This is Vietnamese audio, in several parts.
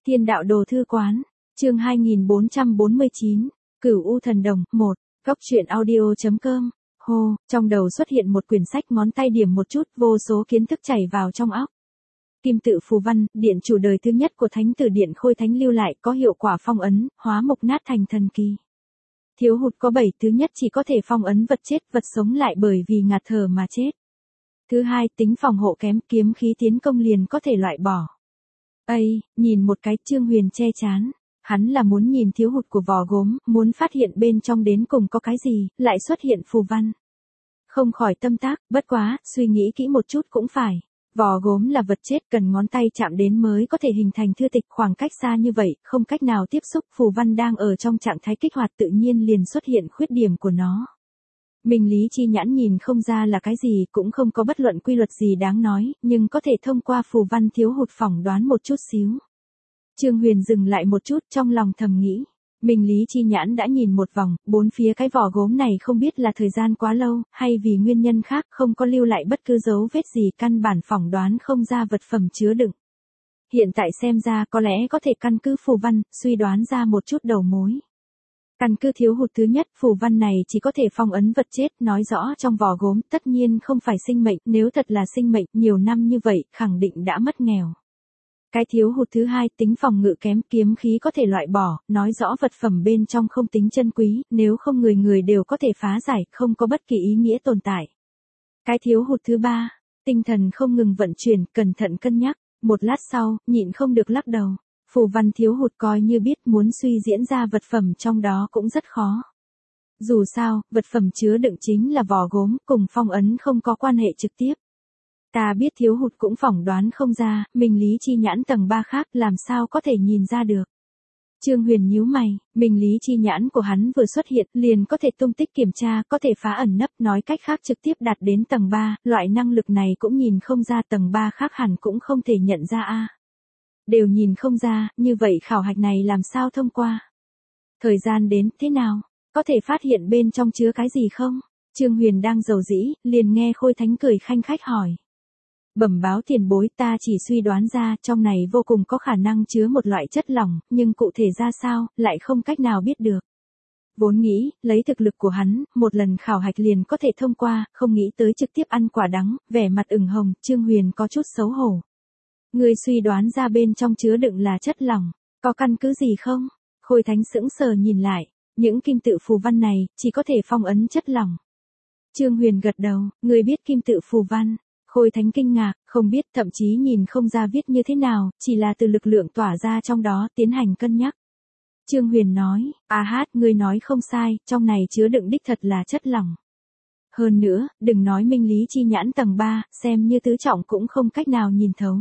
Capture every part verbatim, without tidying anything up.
Thiên đạo đồ thư quán, chương hai nghìn bốn trăm bốn mươi chín, Cửu U thần đồng, một, góc truyện audio chấm com, hô, trong đầu xuất hiện một quyển sách, ngón tay điểm một chút, vô số kiến thức chảy vào trong óc. Kim tự phù văn, điện chủ đời thứ nhất của Thánh Tử Điện Khôi Thánh lưu lại, có hiệu quả phong ấn, hóa mục nát thành thần kỳ. Thiếu hụt có bảy, thứ nhất chỉ có thể phong ấn vật chết, vật sống lại bởi vì ngạt thở mà chết. Thứ hai, tính phòng hộ kém, kiếm khí tiến công liền có thể loại bỏ. Ây, nhìn một cái, Trương Huyền che chán. Hắn là muốn nhìn thiếu hụt của vỏ gốm, muốn phát hiện bên trong đến cùng có cái gì, lại xuất hiện phù văn. Không khỏi tâm tác, bất quá, suy nghĩ kỹ một chút cũng phải. Vỏ gốm là vật chết, cần ngón tay chạm đến mới có thể hình thành thư tịch, khoảng cách xa như vậy, không cách nào tiếp xúc, phù văn đang ở trong trạng thái kích hoạt tự nhiên liền xuất hiện khuyết điểm của nó. Minh lý chi nhãn nhìn không ra là cái gì, cũng không có bất luận quy luật gì đáng nói, nhưng có thể thông qua phù văn thiếu hụt phỏng đoán một chút xíu. Trương Huyền dừng lại một chút, trong lòng thầm nghĩ. Minh lý chi nhãn đã nhìn một vòng, bốn phía cái vỏ gốm này không biết là thời gian quá lâu, hay vì nguyên nhân khác không có lưu lại bất cứ dấu vết gì, căn bản phỏng đoán không ra vật phẩm chứa đựng. Hiện tại xem ra có lẽ có thể căn cứ phù văn, suy đoán ra một chút đầu mối. Căn cứ thiếu hụt thứ nhất, phù văn này chỉ có thể phong ấn vật chết, nói rõ trong vỏ gốm tất nhiên không phải sinh mệnh, nếu thật là sinh mệnh, nhiều năm như vậy, khẳng định đã mất nghèo. Cái thiếu hụt thứ hai, tính phòng ngự kém, kiếm khí có thể loại bỏ, nói rõ vật phẩm bên trong không tính chân quý, nếu không người người đều có thể phá giải, không có bất kỳ ý nghĩa tồn tại. Cái thiếu hụt thứ ba, tinh thần không ngừng vận chuyển, cẩn thận cân nhắc, một lát sau, nhịn không được lắc đầu. Phù văn thiếu hụt coi như biết muốn suy diễn ra vật phẩm trong đó cũng rất khó. Dù sao, vật phẩm chứa đựng chính là vỏ gốm, cùng phong ấn không có quan hệ trực tiếp. Ta biết thiếu hụt cũng phỏng đoán không ra, minh lý chi nhãn tầng ba khác làm sao có thể nhìn ra được. Trương Huyền nhíu mày, minh lý chi nhãn của hắn vừa xuất hiện liền có thể tung tích kiểm tra, có thể phá ẩn nấp, nói cách khác trực tiếp đạt đến tầng ba, loại năng lực này cũng nhìn không ra, tầng ba khác hẳn cũng không thể nhận ra a. Đều nhìn không ra, như vậy khảo hạch này làm sao thông qua? Thời gian đến, thế nào? Có thể phát hiện bên trong chứa cái gì không? Trương Huyền đang dầu dĩ, liền nghe Khôi Thánh cười khanh khách hỏi. Bẩm báo tiền bối, ta chỉ suy đoán ra, trong này vô cùng có khả năng chứa một loại chất lỏng, nhưng cụ thể ra sao, lại không cách nào biết được. Vốn nghĩ, lấy thực lực của hắn, một lần khảo hạch liền có thể thông qua, không nghĩ tới trực tiếp ăn quả đắng, vẻ mặt ửng hồng, Trương Huyền có chút xấu hổ. Người suy đoán ra bên trong chứa đựng là chất lỏng, có căn cứ gì không? Khôi Thánh sững sờ nhìn lại, những kim tự phù văn này, chỉ có thể phong ấn chất lỏng. Trương Huyền gật đầu, người biết kim tự phù văn. Khôi Thánh kinh ngạc, không biết, thậm chí nhìn không ra viết như thế nào, chỉ là từ lực lượng tỏa ra trong đó, tiến hành cân nhắc. Trương Huyền nói, à hát, ngươi nói không sai, trong này chứa đựng đích thật là chất lỏng. Hơn nữa, đừng nói minh lý chi nhãn tầng ba, xem như tứ trọng cũng không cách nào nhìn thấu.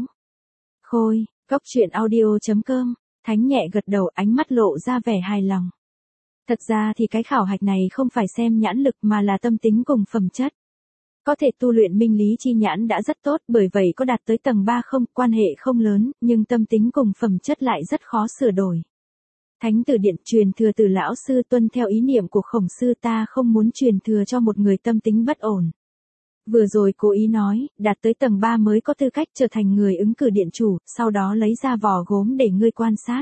Khôi, góc truyện audio chấm com, Thánh nhẹ gật đầu, ánh mắt lộ ra vẻ hài lòng. Thật ra thì cái khảo hạch này không phải xem nhãn lực mà là tâm tính cùng phẩm chất. Có thể tu luyện minh lý chi nhãn đã rất tốt, bởi vậy có đạt tới tầng ba không, quan hệ không lớn, nhưng tâm tính cùng phẩm chất lại rất khó sửa đổi. Thánh Tử Điện truyền thừa từ lão sư, tuân theo ý niệm của Khổng sư, ta không muốn truyền thừa cho một người tâm tính bất ổn. Vừa rồi cố ý nói, đạt tới tầng ba mới có tư cách trở thành người ứng cử điện chủ, sau đó lấy ra vỏ gốm để ngươi quan sát.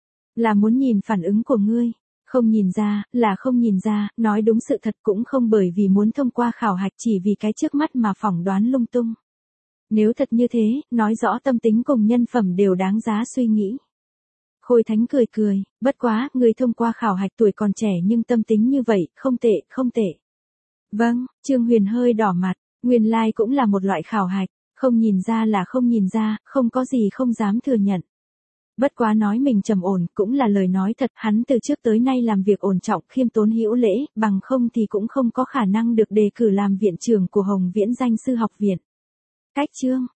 Là muốn nhìn phản ứng của ngươi. Không nhìn ra, là không nhìn ra, nói đúng sự thật cũng không bởi vì muốn thông qua khảo hạch chỉ vì cái trước mắt mà phỏng đoán lung tung. Nếu thật như thế, nói rõ tâm tính cùng nhân phẩm đều đáng giá suy nghĩ. Khôi Thánh cười cười, bất quá, người thông qua khảo hạch tuổi còn trẻ nhưng tâm tính như vậy, không tệ, không tệ. Vâng, Trương Huyền hơi đỏ mặt, nguyên lai cũng là một loại khảo hạch, không nhìn ra là không nhìn ra, không có gì không dám thừa nhận. Bất quá nói mình trầm ổn cũng là lời nói thật, hắn từ trước tới nay làm việc ổn trọng, khiêm tốn hữu lễ, bằng không thì cũng không có khả năng được đề cử làm viện trưởng của Hồng Viễn Danh Sư Học Viện. Cách chương,